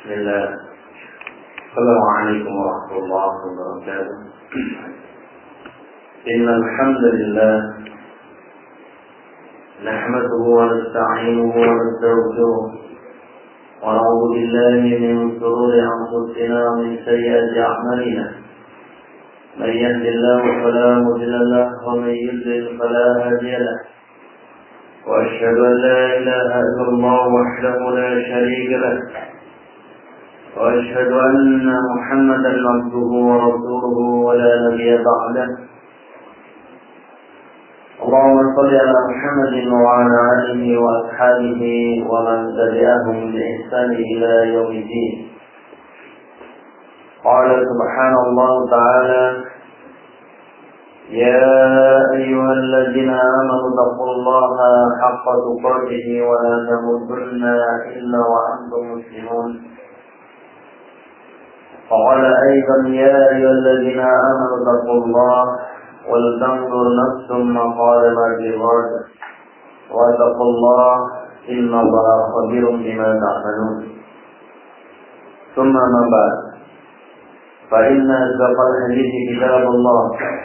Bismillah. Assalamualaikum warahmatullahi wabarakatuh. Innal hamdalillah nahmaduhu wa nasta'inuhu wa nastaghfiruh wa na'udzu billahi min shururi anfusina wa min sayyiati a'malina. Man yahdihillahu fala mudilla lahu wa man yudlil fala hadiya lahu. وأشهد أن لا إله إلا الله وحده لا شريك له وأشهد أن محمدا عبده ورسوله ولا نبي بعده اللهم صل على محمد وعلى آله وأصحابه ومن تبعهم بإحسان إلى يوم الدين. قال سبحانه الله تعالى: يا أيها الذين آمنوا اتقوا الله حق تقاته ولا تموتن إلا وأنتم مسلمون. فقال أيضا: يا أيها الذين آمنوا اتقوا الله ولتنظر نفس ما قدمت لغد واتقوا الله إن الله خبير بما تعملون. ثم ما بعد، فإن أصدق الحديث كتاب الله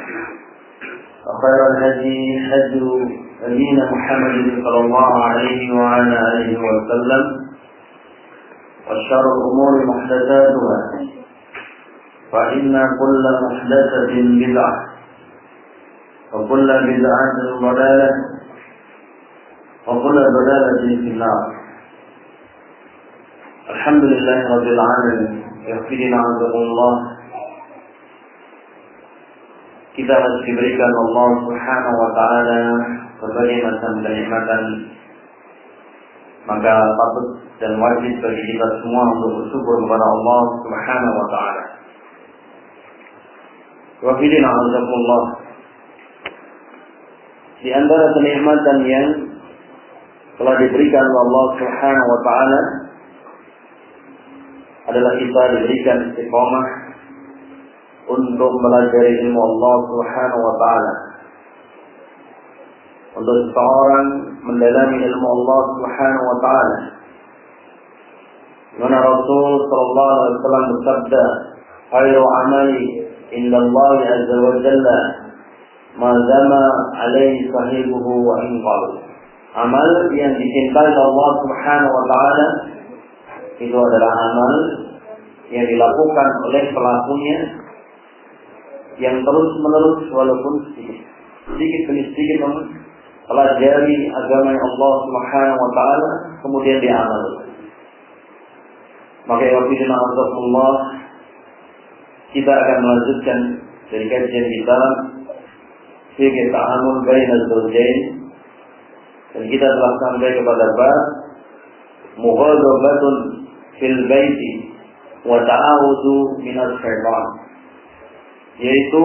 وخير الهدي هدي نبينا محمد صلى الله عليه وعلى آله وسلم وشر الأمور محدثاتها فإن كل محدثة بدعة وكل بدعة ضلالة وكل ضلالة في النار. الحمد لله رب العالمين. Yaghfirina Allah. Kita harus diberikan Allah Subhanahu wa taala berbagai macam kenikmatan, maka patut dan wajib bagi kita semua untuk bersyukur kepada Allah Subhanahu wa taala. Yaghfirina Allah. Di antara kenikmatan yang telah diberikan oleh Allah Subhanahu wa taala adalah kita diberikan istiqamah untuk mempelajari ilmu Allah Subhanahu wa taala. Untuk seseorang mendalami ilmu Allah Subhanahu wa taala. Mana Rasul sallallahu alaihi wasallam bersabda, "Khairu amali indallahi azza wa jalla ma dama alaihi sahibuhu wa in qala." Amal yang dicintai Allah Subhanahu wa taala itu adalah amal yang dilakukan oleh pelakunya yang terus-menerus walaupun sedikit demi sedikit mempelajari agama Allah Subhanahu wa taala kemudian diamalkan. Maka ya Allah, kita akan melanjutkan dari kajian kita fikih ta'amul bainaz zawjain, dan kita telah sampai kepada bab mughadabatun fil baiti wa ta'awudhu minas syaitan, yaitu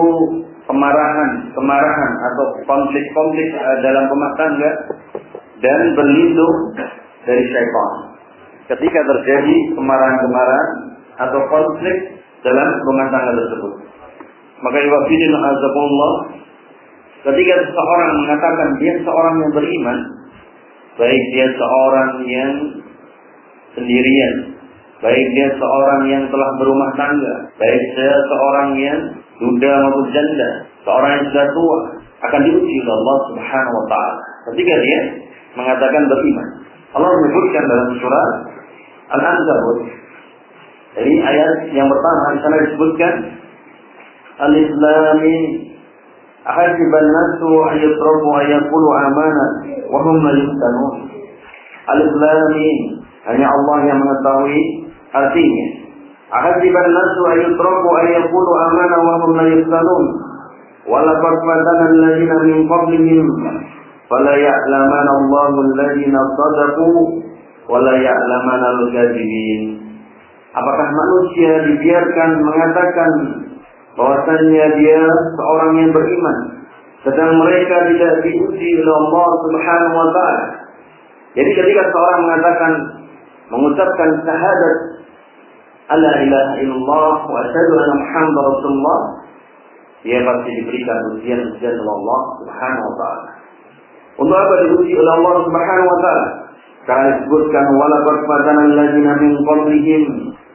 kemarahan atau konflik dalam rumah tangga dan berlindung dari syaitan ketika terjadi kemarahan atau konflik dalam rumah tangga tersebut. Maka iwafidin azakumullah, ketika seseorang mengatakan dia seorang yang beriman, baik dia seorang yang sendirian, baik dia seorang yang telah berumah tangga, baik dia seorang yang duda maupun janda, seorang yang sudah tua, akan diuji oleh Allah Subhanahu wa taala ketika dia mengatakan beriman. Allah menyebutkan dalam surah Al-Ankabut, jadi ayat yang pertama di sana disebutkan Alif Lam Mim ahasiban nasu ayyutraku ayyaqulu amana wa hum la yuftanun. Alif Lam Mim, hanya Allah yang mengetahui artinya. Ahasiban nasu ayyutraku ayyaqulu amana wa hum la yuftanun. Wa laqad fatana alladziina min qablihim fala ya'lamanna Allahu alladziina shadaqu wa la ya'lamanna al-kadzibin. Apakah manusia dibiarkan mengatakan bahwasanya dia seorang yang beriman, sedang mereka tidak diuji oleh Allah Subhanahu wa taala? Jadi ketika seorang mengucapkan syahadat alla ilaha illallah wa asyhadu anna Muhammadar Rasulullah, dia pasti diberikan ujian oleh Allah Subhanahu wa taala. Untuk apa diuji oleh Allah Subhanahu wa taala? Karena disebutkan walaqad fatana alladziina min qablihim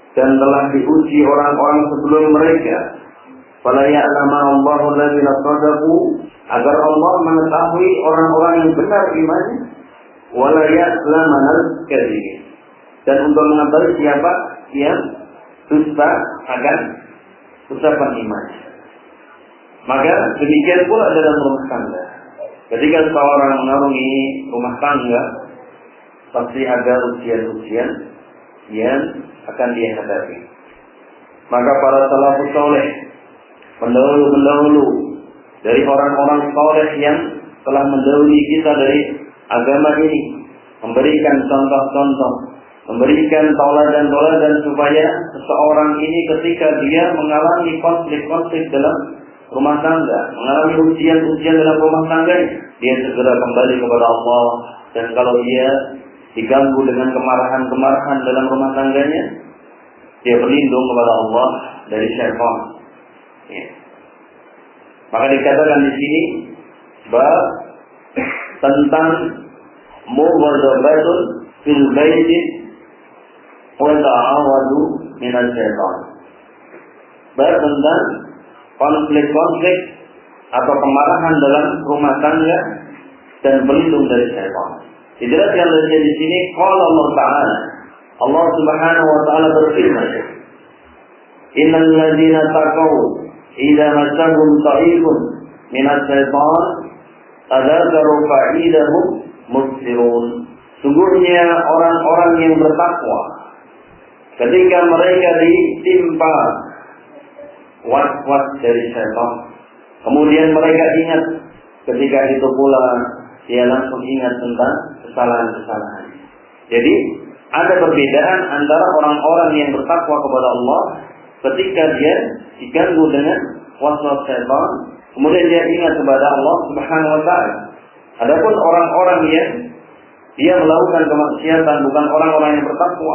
dan telah diuji orang-orang sebelum mereka. Fala ya'lamu Allahu alladziina shadaqu, agar Allah mengetahui orang-orang yang benar imannya, wala ya'lamu al-kadzibin, dan untuk mengetahui siapa yang dusta akan ucapan imannya. Maka demikian pula dalam rumah tangga. Ketika seorang mengarungi rumah tangga, pasti ada ujian-ujian yang akan dia hadapi. Maka para salafus saleh, pendahulu-pendahulu dari orang-orang saleh yang telah mendahului kita dari agama ini, memberikan contoh-contoh, memberikan tauladan-tauladan supaya seseorang ini ketika dia mengalami konflik-konflik dalam rumah tangga, mengalami ujian-ujian dalam rumah tangga, dia segera kembali kepada Allah. Dan kalau dia diganggu dengan kemarahan-kemarahan dalam rumah tangganya, dia berlindung kepada Allah dari syaitan. Ya. Maka dikatakan di sini bab tentang mughadabatun fil baiti wa ta'awadu minal syaitan. Bab tentang konflik-konflik atau kemarahan dalam rumah tangga dan berlindung dari syaitan. Dijelaskan di sini qala Allah Ta'ala, Allah Subhanahu wa taala berfirman, "Innal ladzina taqaw idza massahum ta'ifun minas syaitan tadzakaru fa'idahum mubsirun." Sungguhnya orang-orang yang bertakwa ketika mereka ditimpa was-was dari syaitan, kemudian mereka ingat, ketika itu pula dia langsung ingat tentang kesalahan-kesalahan. Jadi ada perbedaan antara orang-orang yang bertakwa kepada Allah ketika dia diganggu dengan was-was syaitan, kemudian dia ingat kepada Allah Subhanahu wa taala. Adapun orang-orang yang dia melakukan kemaksiatan, bukan orang-orang yang bertakwa,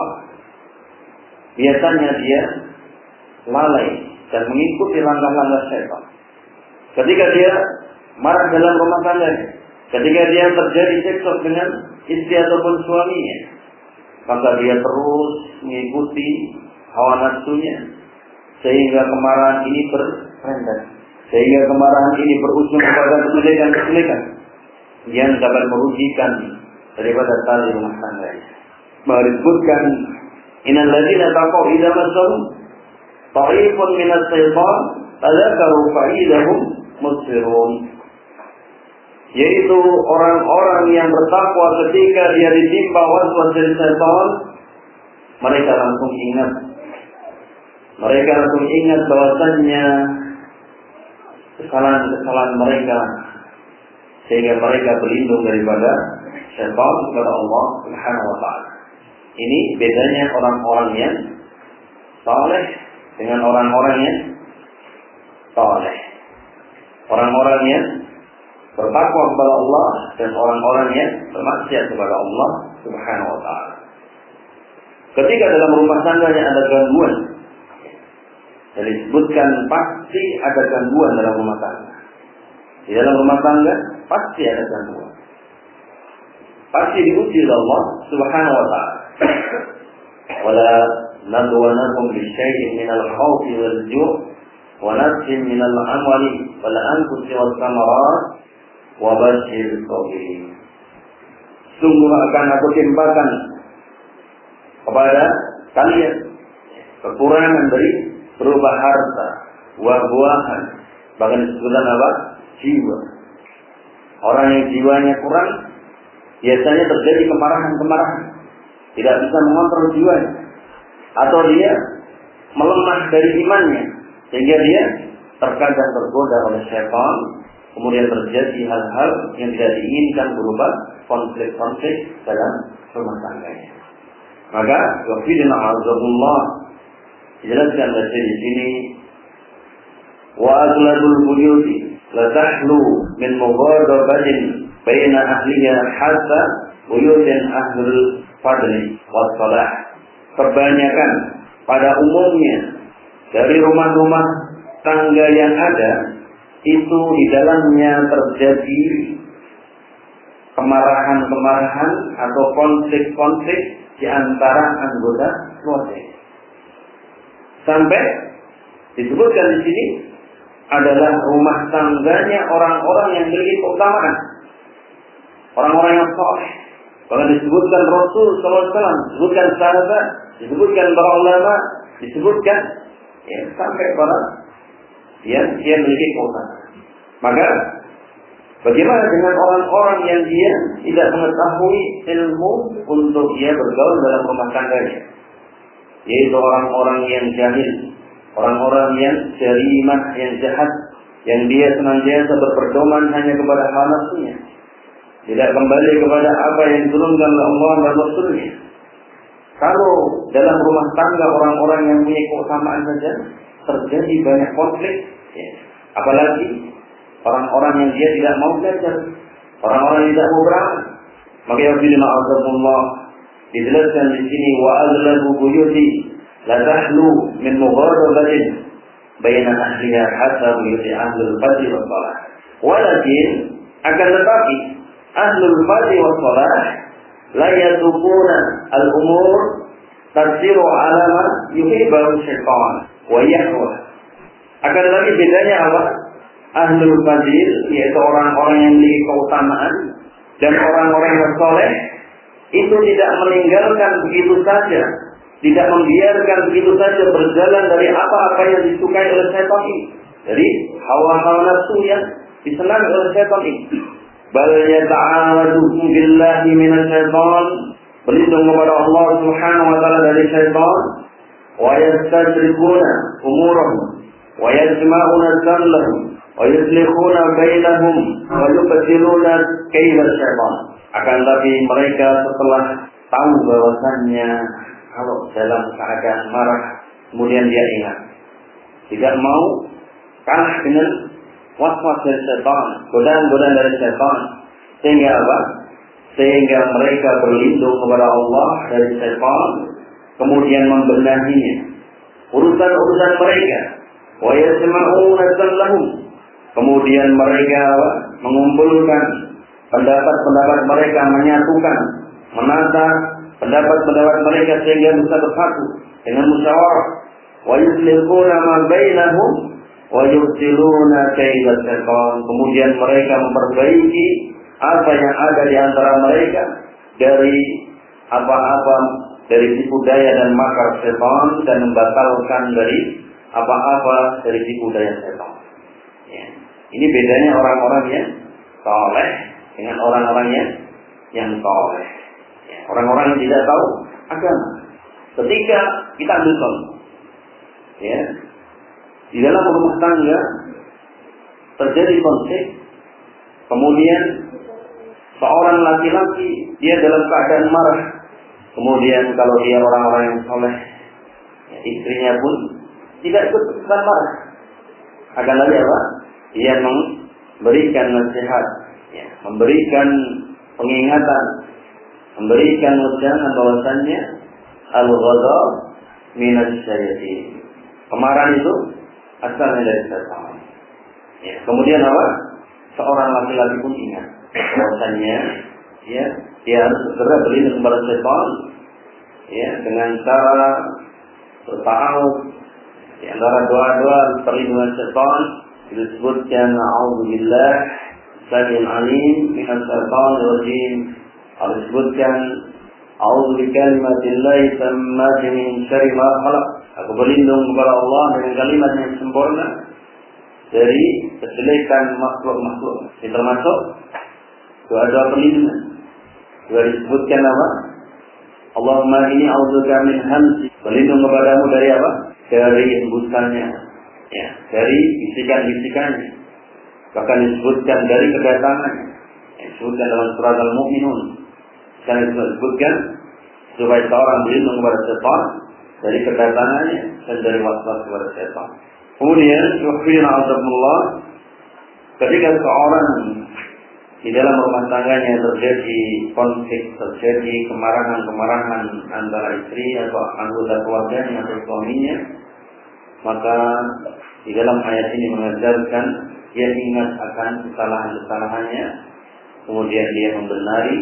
biasanya dia lalai dan mengikuti langkah-langkah syaitan. Ketika dia marah dalam rumah tangga, ketika dia terjadi cekcok dengan istri ataupun suaminya, maka dia terus mengikuti hawa nafsunya, sehingga kemarahan ini berrendah, sehingga kemarahan ini berujung kepada kejelekan-kejelekan yang dapat merugikan daripada tali rumah tangga. Disebutkan, innal ladzina taqaw idza massahum ta'ifun minas syaitan tadzakaru fa'idahum mubsirun, yaitu orang-orang yang bertakwa ketika dia ditimpa waswas dari syaitan, mereka langsung ingat bahwasannya kesalahan-kesalahan mereka, sehingga mereka berlindung daripada syaitan kepada Allah Subhanahu wa taala. Ini bedanya orang-orang yang saleh dengan orang-orang yang saleh. Orang-orang yang bertakwa kepada Allah dan orang-orang yang bermaksiat kepada Allah Subhanahu wa taala. Ketika dalam rumah tangganya ada gangguan, dan disebutkan pasti ada gangguan dalam rumah tangga. Di dalam rumah tangga pasti ada gangguan. Pasti diuji oleh Allah Subhanahu wa taala. Wala nabluwannakum bisyai'in minal khawfi wal ju' wa nafsin minal amwali wal anfusi was samarat wa basyiril sabirin. Sungguh akan aku timpakan kepada kalian kekurangan dari berupa harta, buah-buahan, bahkan disebutkan apa? Jiwa. Orang yang jiwanya kurang, biasanya terjadi kemarahan-kemarahan, tidak bisa mengontrol jiwanya, atau dia melemah dari imannya, sehingga dia terkadang tergoda oleh syaitan, kemudian terjadi hal-hal yang tidak diinginkan berupa konflik-konflik dalam rumah tangganya. Maka wafidina azabullah, dijelaskan di sini, wa agladul buyuti la tahlu min mughadabatin baina ahliha hatta buyutin ahlul fadli was salah. Kebanyakan pada umumnya dari rumah-rumah tangga yang ada itu di dalamnya terjadi kemarahan-kemarahan atau konflik-konflik di antara anggota keluarga. Sampai disebutkan di sini adalah rumah tangganya orang-orang yang memiliki keutamaan, orang-orang yang saleh. Bahkan disebutkan Rasul SAW, disebutkan sahabat, disebutkan para ulama, disebutkan ya, sampai para yang memiliki keutamaan. Maka bagaimana dengan orang-orang yang dia tidak mengetahui ilmu untuk dia bergaul dalam rumah tangganya, yaitu orang-orang yang jahil, orang-orang yang jarimah, yang jahat, yang dia senantiasa berpedoman hanya kepada hawa nafsunya, tidak kembali kepada apa yang diturunkan oleh Allah dan Rasulnya. Kalau dalam rumah tangga orang-orang yang punya keutamaan saja terjadi banyak konflik, ya. Apalagi orang-orang yang dia tidak mau belajar, orang-orang yang tidak mau beramal. Maka ya Allah dijelaskan di sini, wa azlabu buyuti la tahlu min mughadabatin baina ahliha hatta buyuti ahlul fadli was salah. Walakin akan tetapi ahlul fadli was salah la yadukuna al-umur tasiru ala ma yuhibbu syaitan wa yahwa. Akan tetapi bedanya apa? Ahlul fadil yaitu orang-orang yang memiliki keutamaan dan orang-orang yang soleh itu tidak meninggalkan begitu saja, tidak membiarkan begitu saja berjalan dari apa-apa yang disukai oleh syaitan ini, dari hawa-hawa nafsu yang disenangi oleh syaitan ini. Bal yata'awadu billahi minasy syaitan, berlindung kepada Allah Subhanahu wa taala dari syaitan, wa yastajribuna umurahum wa yajma'una dzallahum wa yuslikhuna bainahum wa yubtiluna kaida syaitan. Akan tapi mereka setelah tahu bahwasannya kalau dalam keadaan marah kemudian dia ingat, tidak mau kalah dengan was-was dari syaitan, godaan-godaan dari syaitan, sehingga apa? Sehingga mereka berlindung kepada Allah dari syaitan, kemudian membenahinya urusan-urusan mereka. Wa yasma'una dzallahum, kemudian mereka mengumpulkan pendapat-pendapat mereka, menyatukan, menata pendapat-pendapat mereka sehingga bisa bersatu dengan musyawarah. Wa yuslihuna ma bainahum wa yubtiluna kaida syaitan, kemudian mereka memperbaiki apa yang ada di antara mereka dari apa-apa dari tipu daya dan makar syaitan, dan membatalkan dari apa-apa dari tipu daya syaitan. Ya. Ini bedanya orang-orang yang saleh dengan orang-orang yang saleh. Ya. Orang-orang yang tidak tahu agama. Ketika kita ambil contoh, ya, di dalam rumah tangga terjadi konflik, kemudian seorang laki-laki dia dalam keadaan marah, kemudian kalau dia orang-orang yang saleh, ya, istrinya pun tidak ikut marah. Akan lagi apa? Dia memberikan nasihat, ya, memberikan pengingatan, memberikan ujangan bahwasannya al-ghadab minasy syaitan. Kemarahan itu asalnya dari syaitan. Ya, kemudian apa? Seorang laki-laki pun ingat bahwasannya ya, dia harus segera berlindung kepada syaitan, ya, dengan cara berta'awudz, di antara doa-doa perlindungan syaitan disebutkan a'udzubillah samil alim minas syaitanir rajim. Disebutkan a'udzu bikalimatillahi tammati min syarri ma khalaq. Aku berlindung kepada Allah dengan kalimat yang sempurna dari kejelekan makhluk-makhluk. Ini termasuk doa-doa perlindungan. Doa disebutkan apa? Allahumma inni a'udzubika min hamzi. Berlindung kepadamu dari apa? Dari hembusannya, ya, dari bisikan-bisikannya. Bahkan disebutkan dari kedatangannya. Disebutkan dalam surat Al-Mu'minun. Sekarang disebutkan supaya seorang berlindung kepada syaitan dari kedatangannya dan dari waswas kepada syaitan. Kemudian, subhanallah, ketika seorang di dalam rumah tangganya terjadi konflik, terjadi kemarahan-kemarahan antara istri atau anggota keluarganya atau suaminya, maka di dalam ayat ini mengajarkan dia ingat akan kesalahan-kesalahannya, kemudian dia membenari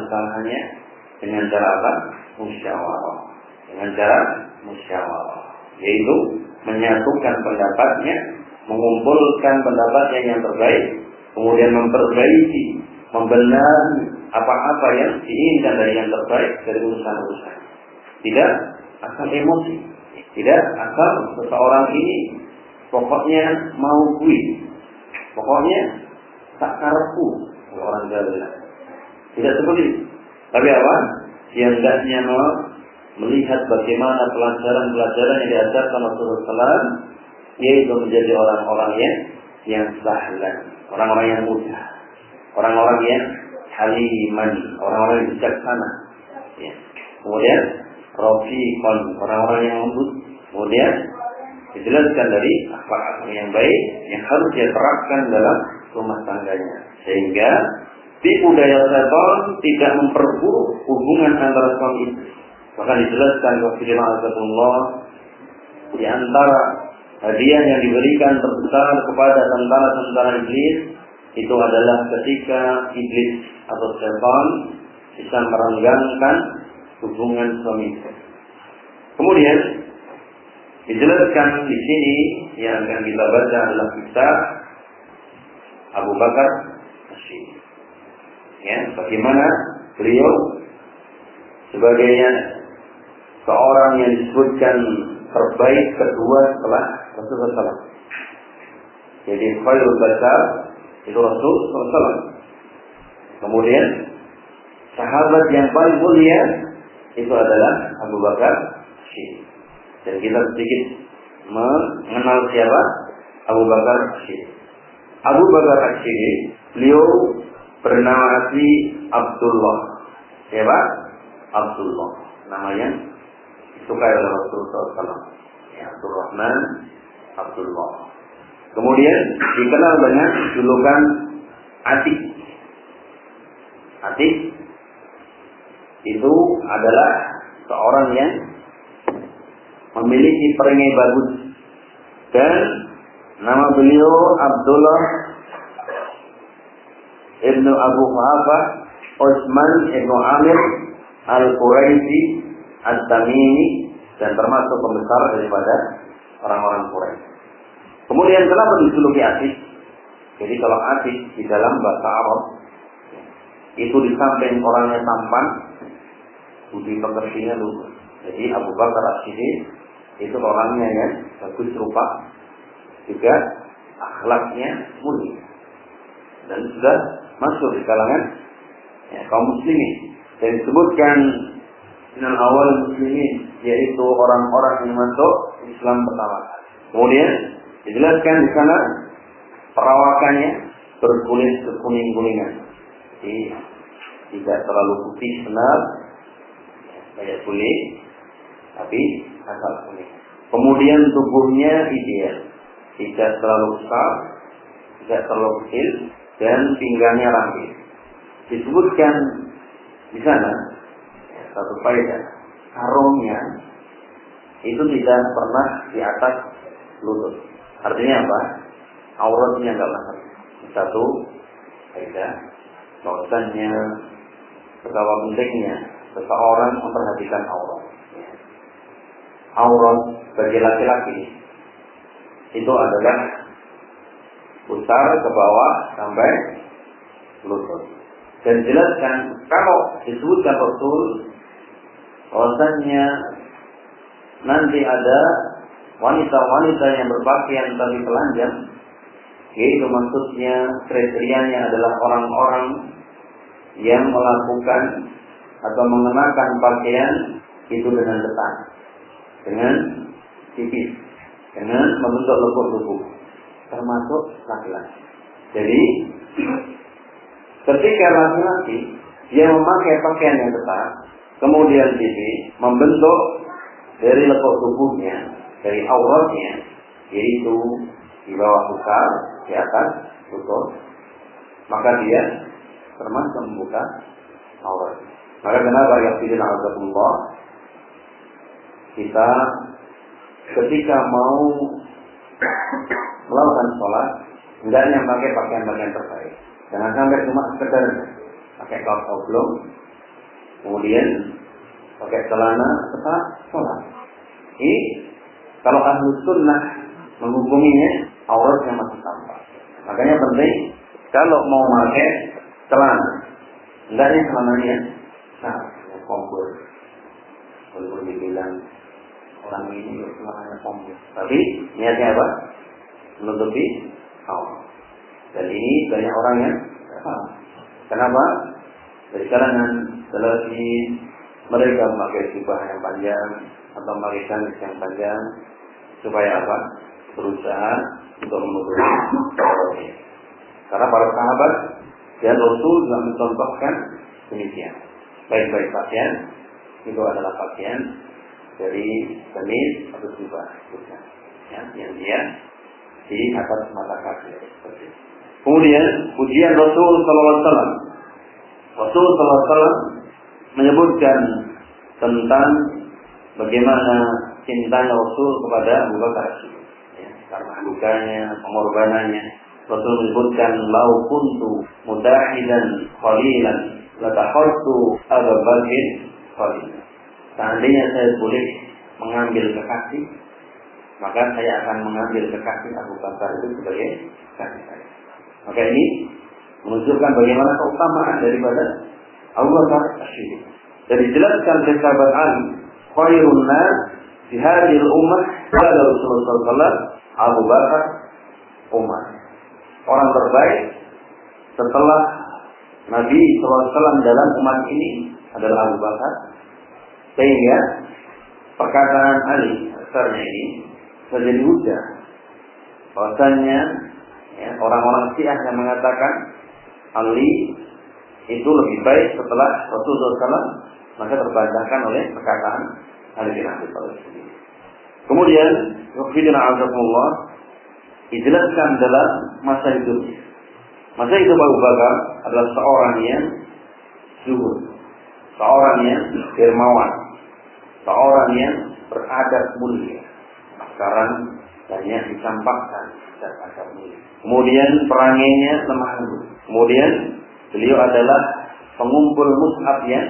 kesalahan-kesalahannya dengan cara apa? Musyawarah. Dengan cara musyawarah. yaitu menyatukan pendapatnya, mengumpulkan pendapatnya yang terbaik, kemudian memperbaiki, membenahi apa-apa yang diinginkan dari yang terbaik dari urusan-urusan. Tidak asal emosi, tidak asal seseorang ini pokoknya mau gue, pokoknya tak karepku, orang Jawa bilang. Tidak seperti itu. Tapi apa? Yang hendaknya melihat bagaimana pelajaran-pelajaran yang diajarkan Rasulullah SAW, yaitu menjadi orang-orang yang sahlan, orang-orang yang mudah, orang-orang yang haliman, orang-orang yang bijaksana. Ya. Kemudian rafiqan, orang-orang yang lembut. Kemudian dijelaskan dari akhlak yang baik yang harus dia terapkan dalam rumah tangganya, sehingga tipu daya setan tidak memperburuk hubungan antara suami istri. Maka dijelaskan Rasulullah di antara hadiah yang diberikan terbesar kepada tentara-tentara iblis itu adalah ketika iblis atau setan bisa merenggangkan hubungan suami istri. Kemudian dijelaskan di sini yang akan kita baca adalah kisah Abu Bakar As-Siddiq. Ya, bagaimana beliau sebagai seorang yang disebutkan terbaik kedua setelah Rasulullah SAW. Jadi khairul bashar itu Rasulullah SAW. Kemudian sahabat yang paling mulia itu adalah Abu Bakar As-Siddiq. Dan kita sedikit mengenal siapa Abu Bakar As-Siddiq. Abu Bakar As-Siddiq, beliau bernama asli Abdullah. Siapa? Abdullah. Namanya disukai oleh Rasulullah SAW. Ya, Abdurrahman Abdullah. Kemudian dikenal dengan julukan Atik. Atik itu adalah seorang yang memiliki perangai bagus, dan nama beliau Abdullah Ibnu Abu Wahab Utsman Ibnu Amir Al-Quraisy At-Tamimi, dan termasuk pembesar daripada orang-orang Quraisy. Kemudian kenapa dijuluki Atik? Jadi kalau Atik di dalam bahasa Arab itu di samping orangnya tampan, budi pekertinya luhur. Jadi Abu Bakar As-Siddiq itu orangnya yang bagus rupa, juga akhlaknya mulia, dan sudah masuk di kalangan kaum muslimin. Dan disebutkan dengan awal muslimin, yaitu orang-orang yang masuk Islam pertama. Kemudian dijelaskan di sana perawakannya berkulit kekuning-kuningan, jadi tidak terlalu putih benar kayak kulit, tapi asal kuning. Kemudian tubuhnya ideal, tidak terlalu besar, tidak terlalu kecil, dan pinggangnya ramping. Disebutkan di sana satu faedah, sarungnya itu tidak pernah di atas lutut. Artinya apa? Auratnya enggak besar. Satu faedah, bahwasannya betapa pentingnya seseorang memperhatikan aurat. Aurat bagi laki-laki itu adalah besar ke bawah sampai lutut. Dan jelaskan kalau disebutkan Rasul bahwasannya nanti ada wanita-wanita yang berpakaian tapi telanjang, yaitu maksudnya kriterianya adalah orang-orang yang melakukan atau mengenakan pakaian itu dengan ketat, dengan tipis, dengan membentuk lekuk tubuh, termasuk laki-laki. Jadi ketika laki-laki dia memakai pakaian yang ketat, kemudian tipis, membentuk dari lekuk tubuhnya, dari auratnya, yaitu di bawah pusar, di atas lutut, maka dia termasuk membuka aurat. Maka kenapa ya Alhamdulillah kita ketika mau melakukan sholat hendaknya pakai pakaian-pakaian terbaik. Jangan sampai cuma sekedar pakai kaos oblong, kemudian pakai celana ketat sholat. Ini Kalau ahlu sunnah menghukuminya auratnya masih tampak. Makanya penting kalau mau pakai celana, hendaknya celananya kompor. Walaupun dibilang orang ini celananya kompor, tapi niatnya apa? Menutupi aurat. Dan ini banyak orang yang paham. Kenapa? Dari kalangan selagi mereka memakai jubah yang panjang atau memakai gamis yang panjang supaya apa? Berusaha untuk menutupi auratnya. Karena para sahabat dan Rasul juga mencontohkan demikian. Baik-baik pakaian itu adalah pakaian dari gamis atau jubah, ya, yang dia di atas mata kaki. Kemudian pujian Rasul Sallallahu Alaihi Wasallam. Rasul Sallallahu Alaihi Wasallam menyebutkan tentang bagaimana cintanya Rasul kepada Abu Bakar, ya, karena dukanya, pengorbanannya. Rasul menyebutkan lau kuntu mudahidan khalilan latakhadtu Abu Bakar khalilan. Seandainya saya boleh mengambil kekasih, maka saya akan mengambil kekasih Abu Bakar itu sebagai kekasih saya. Maka ini menunjukkan bagaimana keutamaan daripada Abu Bakar As-Siddiq. Dan dijelaskan oleh sahabat Ali, khairun nas fi hadhihi al-ummah pada Rasulullah sallallahu Abu Bakar Umar. Orang terbaik setelah Nabi SAW dalam umat ini adalah Abu Bakar. Sehingga perkataan Ali besarnya ini menjadi hujah bahwasanya ya, orang-orang Syiah yang mengatakan Ali itu lebih baik setelah Rasulullah SAW, maka terbantahkan oleh perkataan Ali bin Abi Thalib. Kemudian Rasulullah Azzakumullah dijelaskan dalam masa hidupnya. Masa hidup Abu Bakar adalah seorang yang zuhud, seorang yang dermawan, seorang yang beradab mulia. Sekarang banyak dicampakkan adab mulia. Kemudian perangainya lemah lembut. Kemudian beliau adalah pengumpul mushaf yang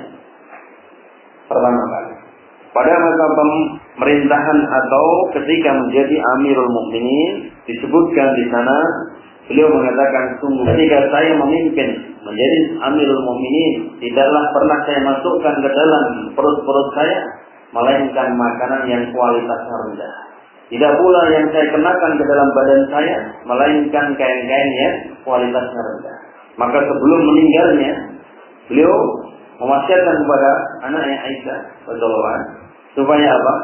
pertama kali. Pada masa pemerintahan atau ketika menjadi Amirul Mukminin, disebutkan di sana beliau mengatakan, sungguh ketika saya memimpin menjadi Amirul Mukminin, tidaklah pernah saya masukkan ke dalam perut-perut saya melainkan makanan yang kualitasnya rendah. Tidak pula yang saya kenakan ke dalam badan saya melainkan kain-kain yang kualitasnya rendah. Maka sebelum meninggalnya, beliau mewasiatkan kepada anaknya Aisyah radhiyallahu anha supaya apa?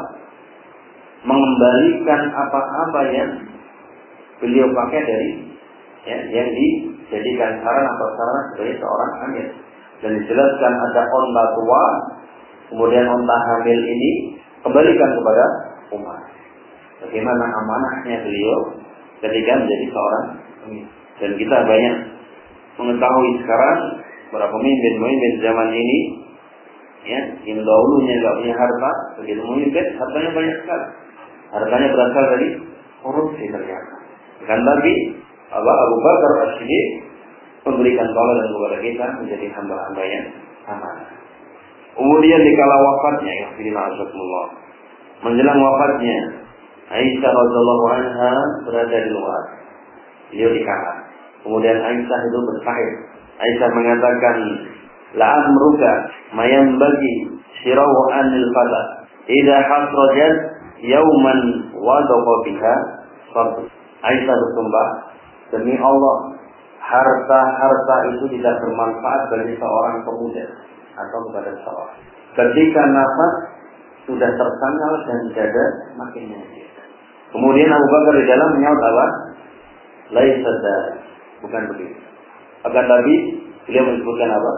Mengembalikan apa-apa yang beliau pakai dari ya, yang dijadikan saran atau sarana sebagai seorang amir. Dan dijelaskan ada onta tua, kemudian onta hamil ini kembalikan kepada Umar. Bagaimana amanahnya beliau ketika menjadi seorang amir. Dan kita banyak mengetahui sekarang para pemimpin-pemimpin zaman ini, ya, yang dahulunya tidak punya harta, begitu memimpin hartanya banyak sekali. Hartanya berasal dari korupsi ternyata. Kan tapi Allah Abu Bakar As-Siddiq memberikan teladan kepada kita menjadi hamba-hamba yang amanah. Kemudian dikala wafatnya, ya Alhamdulillah, menjelang wafatnya, Aisyah radhiyallahu anha berada di luar, beliau di kamar. Kemudian Aisyah itu bersahih. Aisyah mengatakan, la'amruka mayam bagi sirawu anil fada idza hasrajat yauman wadaqa biha sabr. Aisyah bersumpah, demi Allah, harta-harta itu tidak bermanfaat bagi seorang pemuda atau kepada seorang ketika nafas sudah tersangal dan dada makin menyedih. Kemudian Abu Bakar di dalam menyaut apa? Laisa dzalik, bukan begitu. Akan tapi beliau menyebutkan apa?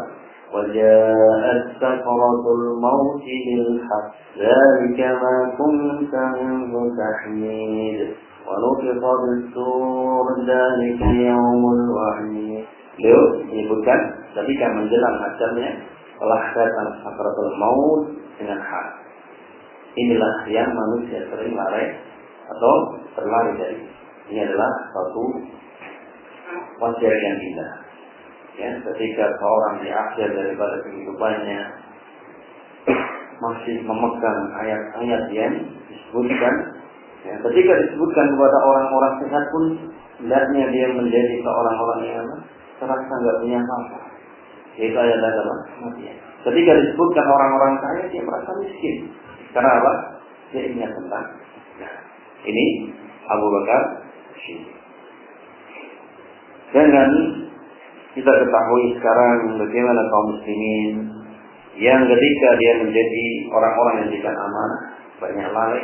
Waja'at sakaratul maut bil haqq dzalika ma kunta minhu tahmid wa nufiqa bis-sur dzalika yaumul wa'id. Beliau menyebutkan ketika menjelang ajalnya telah datang sakaratul maut dengan hak. Inilah yang manusia sering lari atau terlari dari. Ini adalah suatu wajar yang indah. Ya, ketika seorang di akhir daripada kehidupannya masih memegang ayat-ayat yang disebutkan Ya, ketika disebutkan kepada orang-orang sehat pun, hendaknya dia menjadi seorang orang yang terasa nggak punya apa-apa. Itu ayat apa? Ketika disebutkan orang-orang kaya, dia merasa miskin. Karena apa? Dia ingat tentang. Nah, ini Abu Bakar Siddiq. Dengan kita ketahui sekarang bagaimana kaum muslimin yang ketika dia menjadi orang-orang yang diberikan amanah, banyak lalai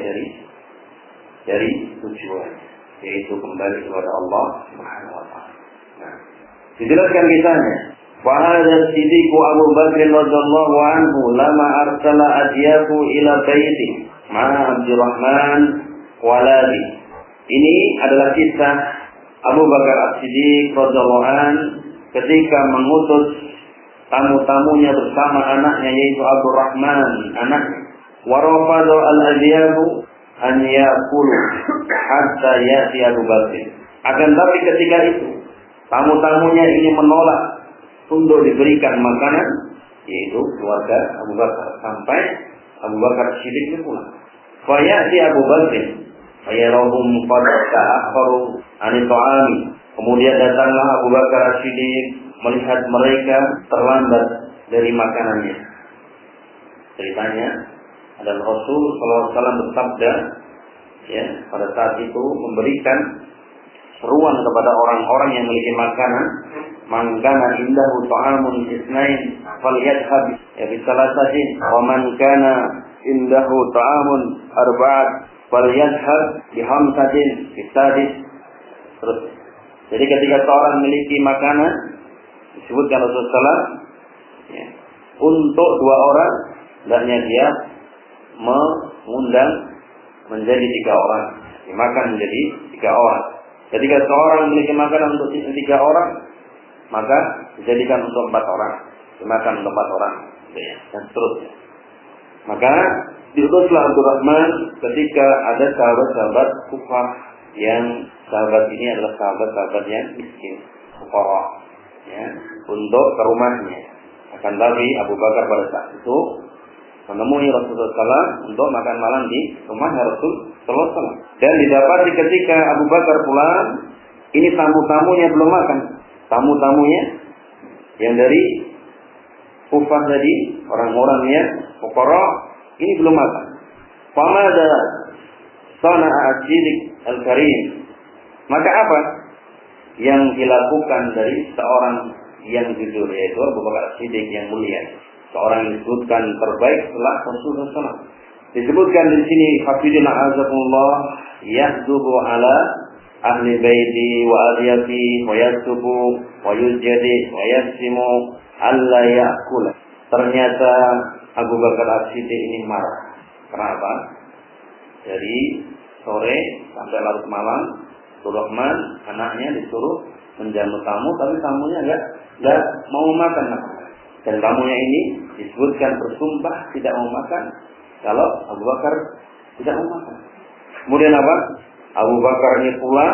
dari tujuan, yaitu kembali kepada Allah Subhanahu wa taala. Nah, dijelaskan kisahnya. Wa hadza siddiqu Abu Bakr radhiyallahu anhu lama arsala adyahu ila baiti ma'a Abdurrahman waladi. Ini adalah kisah Abu Bakar As-Siddiq radhiyallahu anhu ketika mengutus tamu-tamunya bersama anaknya yaitu Abdurrahman anaknya. Wa rafadu al-adyahu an ya'kulu hatta ya'ti Abu Bakr. Akan tapi ketika itu tamu-tamunya ini menolak untuk diberikan makanan, yaitu keluarga Abu Bakar, sampai Abu Bakar Siddiq pulang. Fa ya'ti Abu Bakr fayarahum qad ta'akharu an ta'ami. Kemudian datanglah Abu Bakar Siddiq melihat mereka terlambat dari makanannya. Ceritanya adalah Rasul sallallahu alaihi wasallam bersabda, ya, pada saat itu memberikan seruan kepada orang-orang yang memiliki makanan, man kana indahu ta'amun isnain falyadhhab ya bi salasatin wa man kana indahu ta'amun arba'at falyadhhab bi khamsatin bi sadis. Terus, jadi ketika seorang memiliki makanan, disebutkan Rasulullah ya, untuk 2 orang, hendaknya dia mengundang menjadi 3 orang, dimakan menjadi 3 orang. Ketika seorang memiliki makanan untuk 3 orang, maka dijadikan untuk 4 orang, dimakan untuk 4 orang, dan seterusnya. Maka diutuslah Abdurrahman ketika ada sahabat-sahabat kufar, yang sahabat ini adalah sahabat-sahabat yang miskin, fuqara, ya, untuk ke rumahnya. Akan tapi Abu Bakar pada saat itu menemui Rasulullah SAW untuk makan malam di rumah Rasulullah SAW. Dan didapati ketika Abu Bakar pulang, ini tamu-tamunya belum makan. Tamu-tamunya yang dari Kufah tadi, orang-orang yang fuqara, ini belum makan. Famada sana'a As-Siddiq Al-Karim. Maka apa yang dilakukan dari seorang yang jujur, yaitu Abu Bakar As-Siddiq yang mulia, seorang yang disebutkan terbaik setelah Rasulullah SAW. Disebutkan di sini hafidin azakumullah yahdubu ala ahli baiti wa adyafi wa yasubu wa yujadi wa yasimu alla ya'kul. Ternyata Abu Bakar As-Siddiq ini marah. Kenapa? Dari sore sampai larut malam, Abdurrahman anaknya disuruh menjamu tamu, tapi tamunya enggak mau makan. Dan tamunya ini disebutkan bersumpah tidak mau makan kalau Abu Bakar tidak mau makan. Kemudian apa? Abu Bakar ini pulang,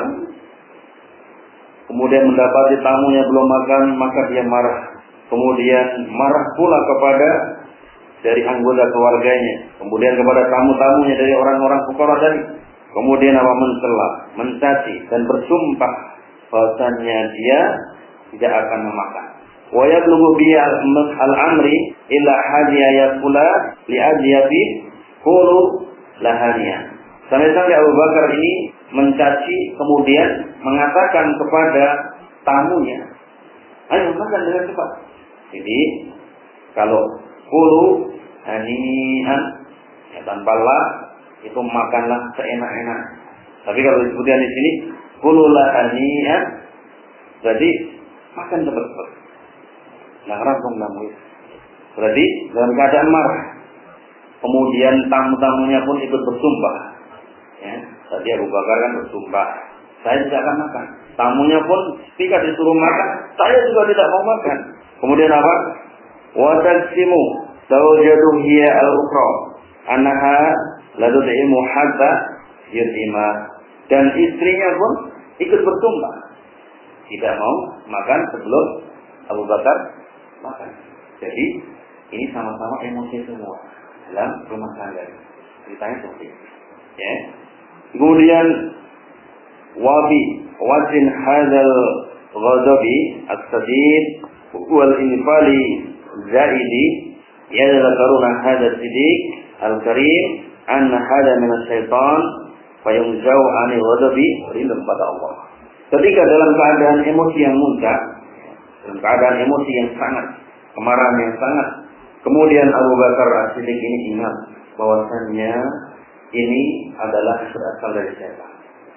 kemudian mendapati tamunya belum makan, maka dia marah. Kemudian marah pula kepada dari anggota keluarganya, kemudian kepada tamu-tamunya dari orang-orang fuqara tadi. Kemudian apa? Mencela, mencaci dan bersumpah bahwasanya dia tidak akan memakan. Wa yablughu bi al-amri ila hadiya yakula li adyafi qulu lahaniya. Sampai-sampai Abu Bakar ini mencaci, kemudian mengatakan kepada tamunya, ayo makan dengan cepat. Jadi kalau qulu hanian, ya, tanpa la, itu makanlah seenak-enak. Tapi kalau disebutkan di sini qulu lahanian, jadi makan cepat-cepat. Nah, rampung kamu itu. Berarti dalam keadaan marah. Kemudian tamu-tamunya pun ikut bersumpah. Ya, tadi Abu Bakar kan bersumpah, saya tidak akan makan. Tamunya pun ketika disuruh makan, saya juga tidak mau makan. Kemudian apa? Wa taqsimu zawjatu hiya al-ukhra annaha la tud'imu hatta yutima. Dan istrinya pun ikut bersumpah tidak mau makan sebelum Abu Bakar makan. Jadi ini sama-sama emosi semua dalam rumah tangga. Ceritanya seperti itu. Ya. Kemudian wajin hadzal ghadabi as-sadid wal infali zaidi yadzakaruna hadza sidik al-karim anna hadza min asy-syaitan fayunjau 'anil ghadabi ridha pada Allah. Ketika dalam keadaan emosi yang muncak, dalam keadaan emosi yang sangat, kemarahan yang sangat, kemudian Abu Bakar As-Siddiq ini ingat bahwasannya ini adalah berasal dari syaitan.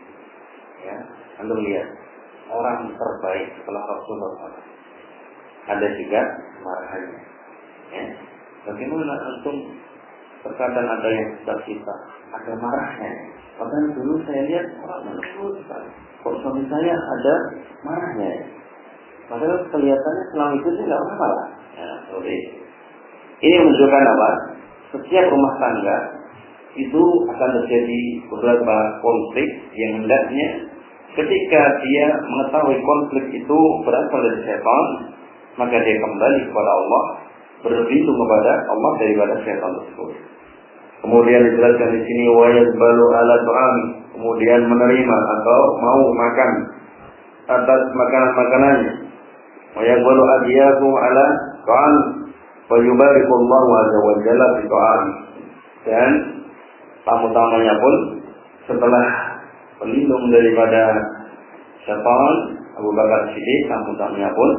Ya, Anda lihat orang terbaik setelah Rasulullah SAW. Ada juga kemarahannya. Ya. Bagaimana antum terkadang ada yang cita-cita, ada marahnya. Padahal dulu saya lihat orang menurut sekali. Kok suami saya ada marahnya. Padahal kelihatannya selama itu dia tidak marah. Ya, seperti itu. Ini menunjukkan apa? Setiap rumah tangga itu akan terjadi beberapa konflik yang hendaknya ketika dia mengetahui konflik itu berasal dari syaitan, maka dia kembali kepada Allah, berlindung kepada Allah daripada syaitan tersebut. Kemudian dijelaskan di sini wayazbalu ala tu'ami, kemudian menerima atau mau makan atas makanan-makanannya. Wayazbalu adiyahu ala tu'am wa yubarikullahu azza wa jalla bi tu'ami. Dan tamu-tamunya pun setelah pelindung daripada syaitan, Abu Bakar Siddiq, tamu-tamunya pun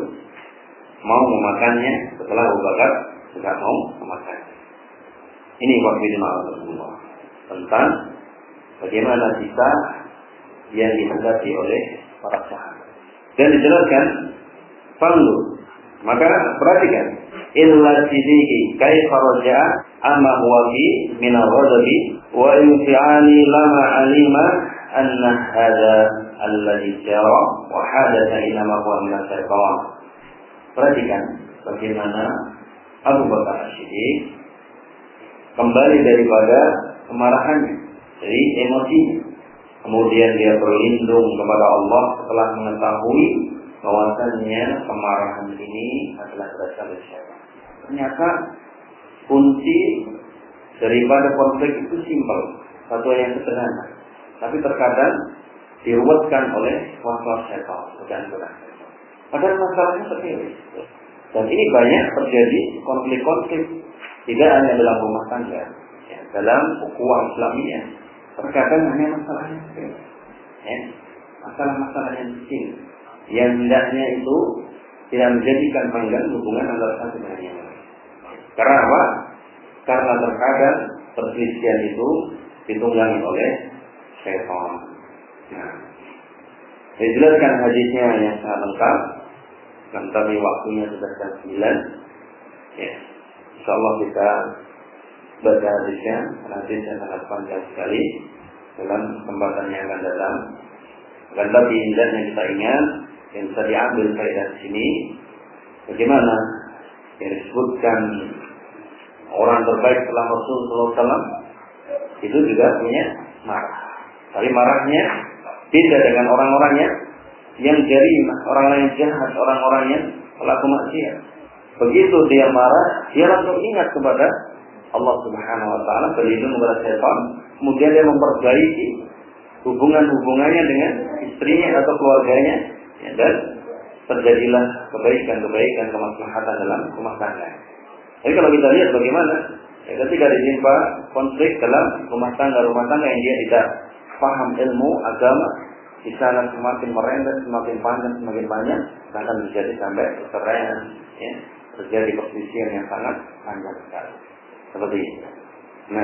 mau memakannya setelah Abu Bakar tidak mau memakannya. Ini waqidina Rasulullah tentang bagaimana kisah yang dihadapi oleh para sahabat. Dan dijelaskan, fanzur, maka perhatikan, illa siddiqi kaifa raja'a amma huwa fi min al-ghadabi wa infi'ali lama alima anna hadha alladhi jara wa hadatha inama huwa min al-syaitan. Perhatikan bagaimana Abu Bakar Siddiq kembali daripada kemarahannya, dari emosinya. Kemudian dia berlindung kepada Allah setelah mengetahui bahwasannya kemarahan ini adalah berasal dari syaitan. Ternyata kunci daripada konflik itu simpel, satu yang sederhana, tapi terkadang diruwetkan oleh waswas syaitan, godaan-godaan. Padahal masalahnya sepele. Dan ini banyak terjadi konflik-konflik, tidak hanya dalam rumah tangga, ya, dalam ukhuwah Islamiyah. Terkadang hanya masalahnya sepele, ya, masalah-masalah yang kecil, yang hendaknya itu tidak menjadikan panggang hubungan antara satu dengan yang lain. Karena apa? Karena terkadang perselisihan itu ditunggangi oleh syaitan. Nah, dijelaskan hadisnya yang sangat lengkap, tapi waktunya sudah jam 9. Ya, insyaallah kita baca hadisnya. Hadisnya sangat panjang sekali dalam kesempatan yang akan datang. Dan tapi hendaknya kita ingat yang bisa diambil faedah di sini, bagaimana yang disebutkan orang terbaik setelah Rasulullah SAW itu juga punya marah. Tapi marahnya beda dengan orang-orangnya yang jarimah, orang-orang yang jahat, orang-orang yang pelaku maksiat. Begitu dia marah, dia langsung ingat kepada Allah Subhanahu Wa Taala, berlindung kepada syaitan. Kemudian dia memperbaiki hubungan-hubungannya dengan istrinya atau keluarganya, ya, dan terjadilah kebaikan-kebaikan, kemaslahatan dalam rumah tangga. Jadi kalau kita lihat bagaimana, ya, ketika ditimpa konflik dalam rumah tangga yang dia tidak paham ilmu agama, di sana semakin merembet, semakin panjang, akan terjadi sampai perceraian, ya, terjadi perselisihan yang sangat panjang sekali. Seperti itu. Nah,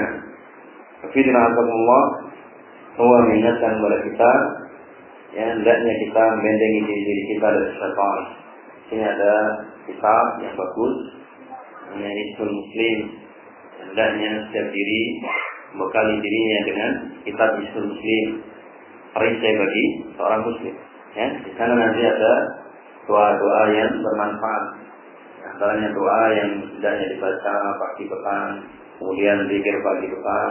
Fidna Allah semua mengingatkan kepada kita, ya, hendaknya kita membentengi diri kita dari syaitan. Ini ada kitab yang bagus, namanya Hisnul Muslim. Hendaknya setiap diri membekali dirinya dengan kitab Hisnul Muslim, perisai bagi seorang muslim. Ya, di sana nanti ada doa-doa yang bermanfaat. Antaranya doa yang hendaknya dibaca pagi petang, kemudian zikir pagi petang,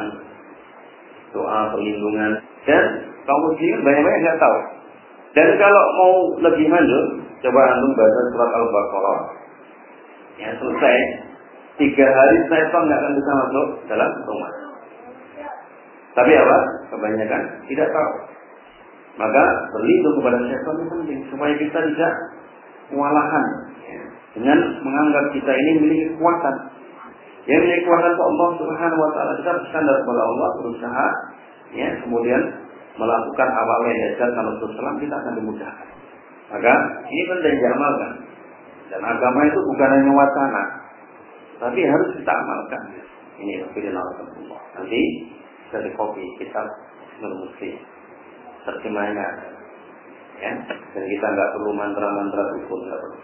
doa perlindungan. Dan kaum muslimin banyak-banyak nggak tahu. Dan kalau mau lebih lanjut, coba antum baca surat Al-Baqarah. Ya, selesai. 3 hari syaitan nggak akan bisa masuk dalam rumah. Tapi apa? kebanyakan tidak tahu. Maka berlindung kepada syaitan itu penting supaya kita tidak kewalahan dengan menganggap kita ini memiliki kekuatan. Yang memiliki kekuatan itu Allah Subhanahu wa taala. Kita bersandar kepada Allah, berusaha kemudian melakukan amal yang diajarkan Rasulullah, kita akan dimudahkan. Maka ini penting diamalkan. Dan agama itu bukan hanya wacana, tapi harus kita amalkan. Ini Rasulullah. Nanti bisa dikopi kitab Muslim. Terjemahnya, dan kita nggak perlu mantra-mantra dukun, nggak perlu.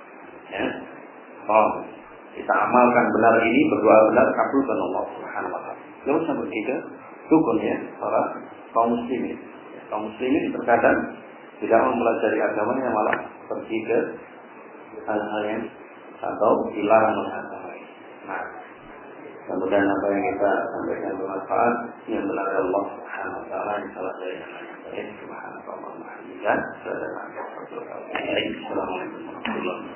Kita amalkan benar ini, berdoa benar, kabulkan Allah Subhanahu wa taala. Nggak usah begitu dukun para kaum muslimin. Kaum muslimin terkadang tidak mau mempelajari agamanya, malah pergi ke hal-hal yang atau dilarang oleh agama. Nah, kemudian apa yang kita sampaikan bermanfaat, yang benar Allah Subhanahu wa taala, yang salah dari yang lain. Subhanallah, alhamdulillah. Assalamualaikum warahmatullahi wabarakatuh.